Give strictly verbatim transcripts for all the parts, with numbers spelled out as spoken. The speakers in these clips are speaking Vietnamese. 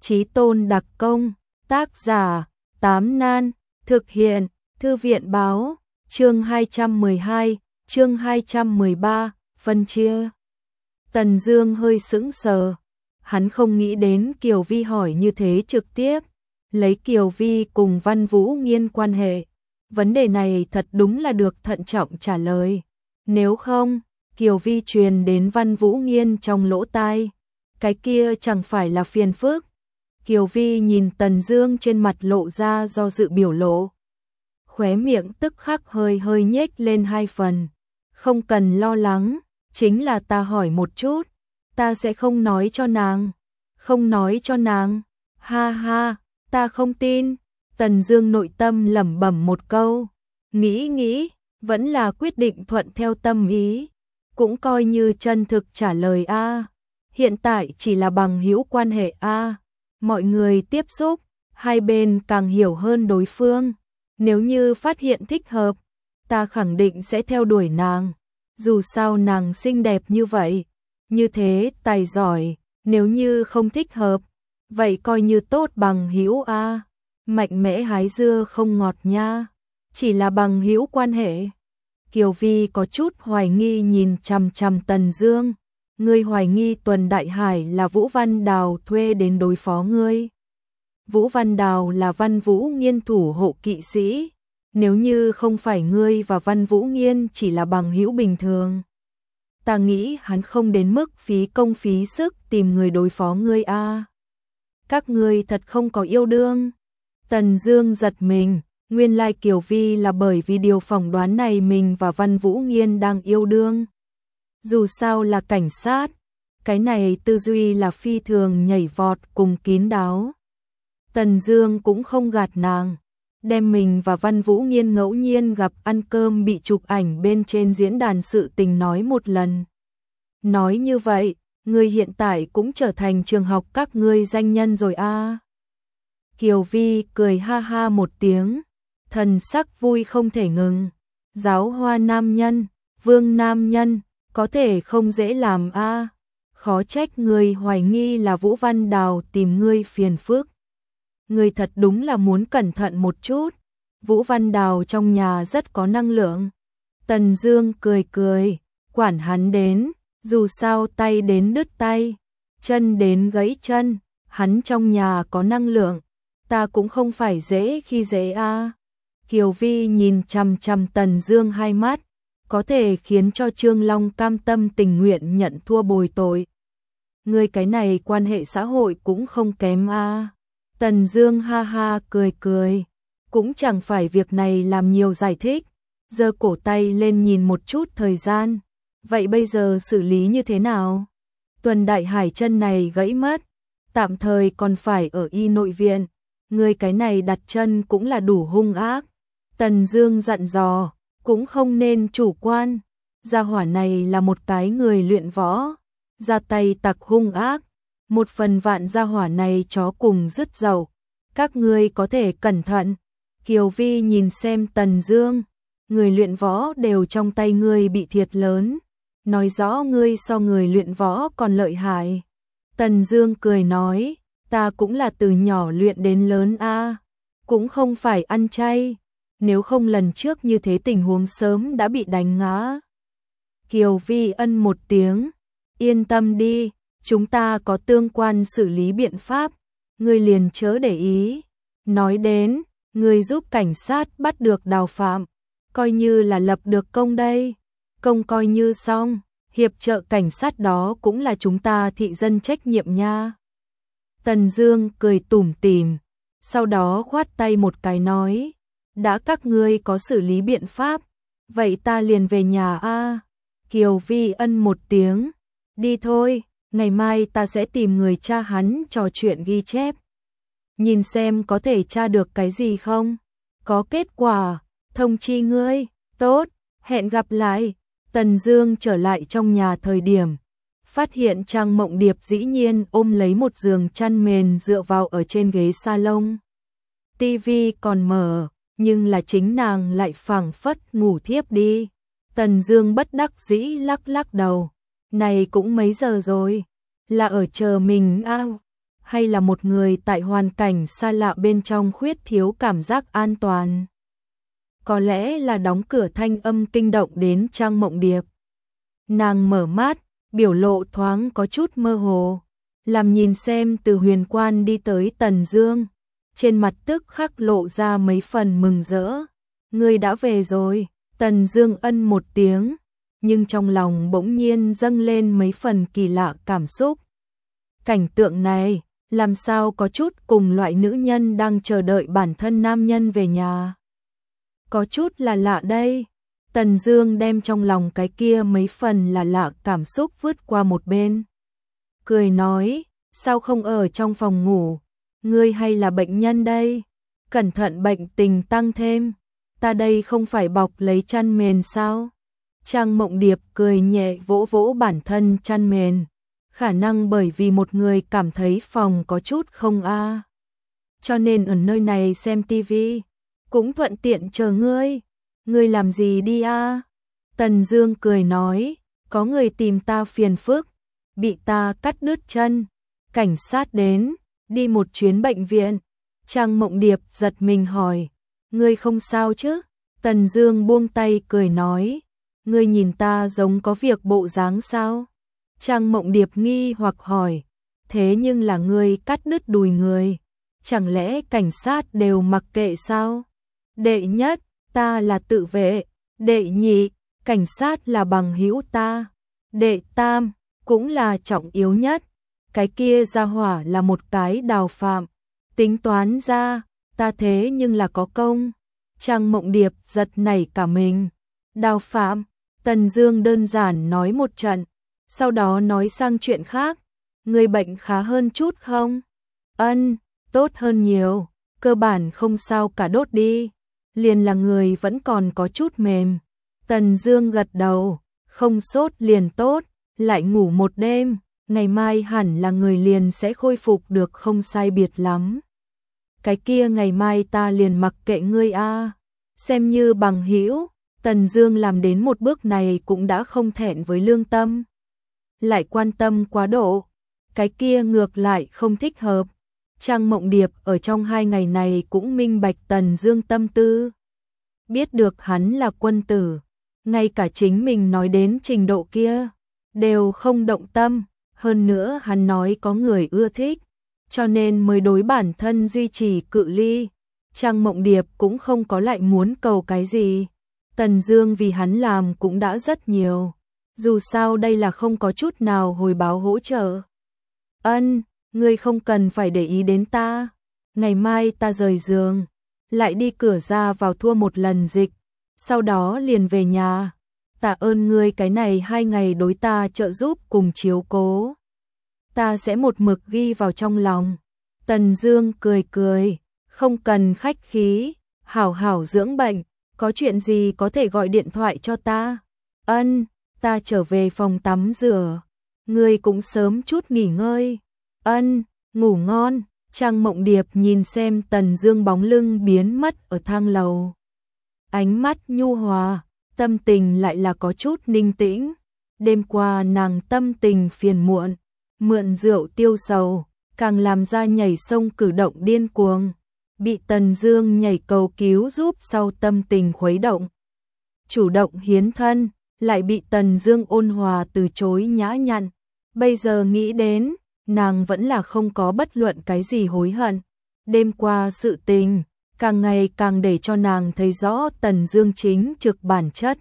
Chí tôn đặc công, tác giả, Tám Nan, thực hiện, Thư viện báo, chương hai trăm mười hai, chương hai trăm mười ba, phân chia. Tần Dương hơi sững sờ, hắn không nghĩ đến Kiều Vi hỏi như thế trực tiếp, lấy Kiều Vi cùng Văn Vũ Nghiên quan hệ. Vấn đề này thật đúng là được thận trọng trả lời. Nếu không, Kiều Vi truyền đến Văn Vũ Nghiên trong lỗ tai, cái kia chẳng phải là phiền phức. Kiều Vi nhìn Tần Dương trên mặt lộ ra do dự biểu lộ. Khóe miệng tức khắc hơi hơi nhếch lên hai phần. Không cần lo lắng, chính là ta hỏi một chút, ta sẽ không nói cho nàng. Không nói cho nàng, ha ha, ta không tin. Tần Dương nội tâm lẩm bẩm một câu, nghĩ nghĩ, vẫn là quyết định thuận theo tâm ý, cũng coi như chân thực trả lời a. Hiện tại chỉ là bằng hữu quan hệ a, mọi người tiếp xúc, hai bên càng hiểu hơn đối phương, nếu như phát hiện thích hợp, ta khẳng định sẽ theo đuổi nàng, dù sao nàng xinh đẹp như vậy, như thế tài giỏi, nếu như không thích hợp, vậy coi như tốt bằng hữu a. Mạnh mẽ hái dưa không ngọt nha, chỉ là bằng hữu quan hệ. Kiều Vi có chút hoài nghi nhìn chằm chằm Tần Dương, ngươi hoài nghi Tuần Đại Hải là Vũ Văn Đào thuê đến đối phó ngươi. Vũ Văn Đào là Văn Vũ Nghiên thủ hộ kỵ sĩ, nếu như không phải ngươi và Văn Vũ Nghiên chỉ là bằng hữu bình thường, ta nghĩ hắn không đến mức phí công phí sức tìm người đối phó ngươi a. Các ngươi thật không có yêu đương. Tần Dương giật mình, nguyên lai Kiều Vi là bởi vì điều phỏng đoán này mình và Văn Vũ Nghiên đang yêu đương. Dù sao là cảnh sát, cái này tư duy là phi thường nhảy vọt cùng kín đáo. Tần Dương cũng không gạt nàng, đem mình và Văn Vũ Nghiên ngẫu nhiên gặp ăn cơm bị chụp ảnh bên trên diễn đàn sự tình nói một lần. Nói như vậy, ngươi hiện tại cũng trở thành trường học các ngươi danh nhân rồi a. À. Kiều Vi cười ha ha một tiếng, thần sắc vui không thể ngừng. Giáo hoa nam nhân, vương nam nhân, có thể không dễ làm a. À. Khó trách người hoài nghi là Vũ Văn Đào tìm ngươi phiền phức. Ngươi thật đúng là muốn cẩn thận một chút. Vũ Văn Đào trong nhà rất có năng lượng. Tần Dương cười cười, quản hắn đến, dù sao tay đến đứt tay, chân đến gãy chân, hắn trong nhà có năng lượng, ta cũng không phải dễ khi dễ a. À. Kiều Vi nhìn chằm chằm Tần Dương hai mắt, có thể khiến cho Trương Long cam tâm tình nguyện nhận thua bồi tội. Ngươi cái này quan hệ xã hội cũng không kém a. À. Tần Dương ha ha cười cười, cũng chẳng phải việc này làm nhiều giải thích, giơ cổ tay lên nhìn một chút thời gian, vậy bây giờ xử lý như thế nào? Tuần Đại Hải chân này gãy mất, tạm thời còn phải ở y nội viện, ngươi cái này đặt chân cũng là đủ hung ác. Tần Dương dặn dò, cũng không nên chủ quan, gia hỏa này là một cái người luyện võ, ra tay tặc hung ác, một phần vạn gia hỏa này chó cùng rứt dậu, các ngươi có thể cẩn thận. Kiều Vi nhìn xem Tần Dương, người luyện võ đều trong tay ngươi bị thiệt lớn, nói rõ ngươi so người luyện võ còn lợi hại. Tần Dương cười nói, ta cũng là từ nhỏ luyện đến lớn a, cũng không phải ăn chay, nếu không lần trước như thế tình huống sớm đã bị đánh ngã. Kiều Vi ân một tiếng, yên tâm đi, chúng ta có tương quan xử lý biện pháp, ngươi liền chớ để ý. Nói đến, ngươi giúp cảnh sát bắt được Đào Phạm, coi như là lập được công đây, công coi như xong, hiệp trợ cảnh sát đó cũng là chúng ta thị dân trách nhiệm nha. Tần Dương cười tủm tỉm, sau đó khoát tay một cái nói, đã các ngươi có xử lý biện pháp, vậy ta liền về nhà a. À. Kiều Vi ân một tiếng, đi thôi, ngày mai ta sẽ tìm người cha hắn trò chuyện ghi chép. Nhìn xem có thể tra được cái gì không, có kết quả, thông chi ngươi, tốt, hẹn gặp lại. Tần Dương trở lại trong nhà thời điểm, phát hiện Trang Mộng Điệp dĩ nhiên ôm lấy một giường chăn mền dựa vào ở trên ghế salon. Tivi còn mở, nhưng là chính nàng lại phảng phất ngủ thiếp đi. Tần Dương bất đắc dĩ lắc lắc đầu, này cũng mấy giờ rồi, là ở chờ mình a. hay là một người tại hoàn cảnh xa lạ bên trong khuyết thiếu cảm giác an toàn. Có lẽ là đóng cửa thanh âm kinh động đến Trang Mộng Điệp. Nàng mở mắt, biểu lộ thoáng có chút mơ hồ, làm nhìn xem từ Huyền Quan đi tới Tần Dương, trên mặt tức khắc lộ ra mấy phần mừng rỡ. Ngươi đã về rồi. Tần Dương ân một tiếng, nhưng trong lòng bỗng nhiên dâng lên mấy phần kỳ lạ cảm xúc. Cảnh tượng này, làm sao có chút cùng loại nữ nhân đang chờ đợi bản thân nam nhân về nhà. Có chút là lạ đây. Tần Dương đem trong lòng cái kia mấy phần là lạ cảm xúc vứt qua một bên. Cười nói, sao không ở trong phòng ngủ? Ngươi hay là bệnh nhân đây? Cẩn thận bệnh tình tăng thêm. Ta đây không phải bọc lấy chăn mền sao? Trang Mộng Điệp cười nhẹ vỗ vỗ bản thân chăn mền. Khả năng bởi vì một người cảm thấy phòng có chút không a, cho nên ở nơi này xem tivi, cũng thuận tiện chờ ngươi. Ngươi làm gì đi a? Tần Dương cười nói, có người tìm ta phiền phức, bị ta cắt đứt chân, cảnh sát đến, đi một chuyến bệnh viện. Trang Mộng Điệp giật mình hỏi, ngươi không sao chứ? Tần Dương buông tay cười nói, ngươi nhìn ta giống có việc bộ dáng sao? Trang Mộng Điệp nghi hoặc hỏi, thế nhưng là ngươi cắt đứt đùi người, chẳng lẽ cảnh sát đều mặc kệ sao? Đệ nhất, ta là tự vệ, đệ nhị, cảnh sát là bằng hữu ta, đệ tam, cũng là trọng yếu nhất, cái kia gia hỏa là một cái đào phạm, tính toán ra, ta thế nhưng là có công. Trang Mộng Điệp giật nảy cả mình. Đào phạm? Tần Dương đơn giản nói một trận, sau đó nói sang chuyện khác. Người bệnh khá hơn chút không? Ân, tốt hơn nhiều, cơ bản không sao cả, đốt đi. Liền là người vẫn còn có chút mềm. Tần Dương gật đầu, không sốt liền tốt, lại ngủ một đêm, ngày mai hẳn là người liền sẽ khôi phục được không sai biệt lắm. Cái kia ngày mai ta liền mặc kệ ngươi a, xem như bằng hữu. Tần Dương làm đến một bước này cũng đã không thẹn với lương tâm. Lại quan tâm quá độ, cái kia ngược lại không thích hợp. Trang Mộng Điệp ở trong hai ngày này cũng minh bạch Tần Dương tâm tư. Biết được hắn là quân tử, ngay cả chính mình nói đến trình độ kia, đều không động tâm. Hơn nữa hắn nói có người ưa thích, cho nên mới đối bản thân duy trì cự ly. Trang Mộng Điệp cũng không có lại muốn cầu cái gì. Tần Dương vì hắn làm cũng đã rất nhiều. Dù sao đây là không có chút nào hồi báo hỗ trợ. Ân, ngươi không cần phải để ý đến ta. Ngày mai ta rời giường, lại đi cửa ra vào thua một lần dịch, sau đó liền về nhà. Tạ ơn ngươi cái này hai ngày đối ta trợ giúp cùng chiếu cố. Ta sẽ một mực ghi vào trong lòng. Tần Dương cười cười, không cần khách khí, hảo hảo dưỡng bệnh, có chuyện gì có thể gọi điện thoại cho ta. Ân, ta trở về phòng tắm rửa, ngươi cũng sớm chút nghỉ ngơi. Ân, ngủ ngon. Trang Mộng Điệp nhìn xem Tần Dương bóng lưng biến mất ở thang lầu, ánh mắt nhu hòa, tâm tình lại là có chút ninh tĩnh. Đêm qua nàng tâm tình phiền muộn, mượn rượu tiêu sầu, càng làm ra nhảy sông cử động điên cuồng, bị Tần Dương nhảy cầu cứu giúp sau tâm tình khuấy động. Chủ động hiến thân, lại bị Tần Dương ôn hòa từ chối nhã nhặn. Bây giờ nghĩ đến, nàng vẫn là không có bất luận cái gì hối hận. Đêm qua sự tình, càng ngày càng để cho nàng thấy rõ Tần Dương chính trực bản chất.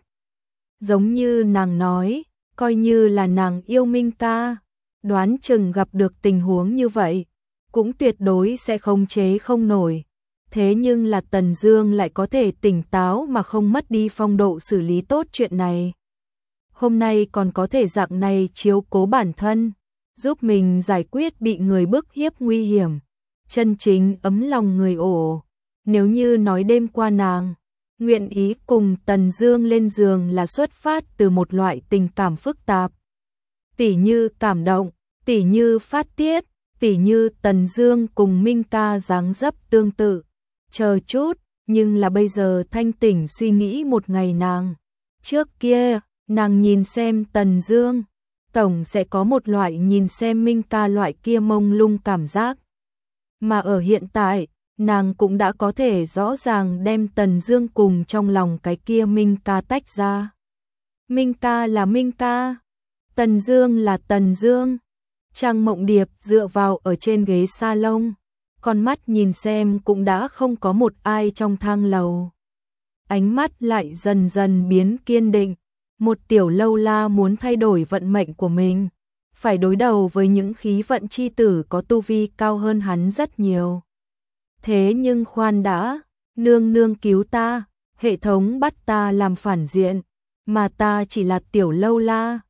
Giống như nàng nói, coi như là nàng yêu Minh ca, đoán chừng gặp được tình huống như vậy, cũng tuyệt đối sẽ không chế không nổi. Thế nhưng là Tần Dương lại có thể tỉnh táo mà không mất đi phong độ xử lý tốt chuyện này. Hôm nay còn có thể dạng này chiếu cố bản thân, giúp mình giải quyết bị người bức hiếp nguy hiểm, chân chính ấm lòng người ổ. Nếu như nói đêm qua nàng nguyện ý cùng Tần Dương lên giường là xuất phát từ một loại tình cảm phức tạp, tỉ như cảm động, tỉ như phát tiết, tỉ như Tần Dương cùng Minh ca dáng dấp tương tự, chờ chút. Nhưng là bây giờ thanh tỉnh suy nghĩ một ngày nàng trước kia, nàng nhìn xem Tần Dương, tổng sẽ có một loại nhìn xem Minh ca loại kia mông lung cảm giác. Mà ở hiện tại, nàng cũng đã có thể rõ ràng đem Tần Dương cùng trong lòng cái kia Minh ca tách ra. Minh ca là Minh ca, Tần Dương là Tần Dương. Trang Mộng Điệp dựa vào ở trên ghế salon, con mắt nhìn xem cũng đã không có một ai trong thang lầu. Ánh mắt lại dần dần biến kiên định, một tiểu lâu la muốn thay đổi vận mệnh của mình, phải đối đầu với những khí vận chi tử có tu vi cao hơn hắn rất nhiều. Thế nhưng khoan đã, nương nương cứu ta, hệ thống bắt ta làm phản diện, mà ta chỉ là tiểu lâu la.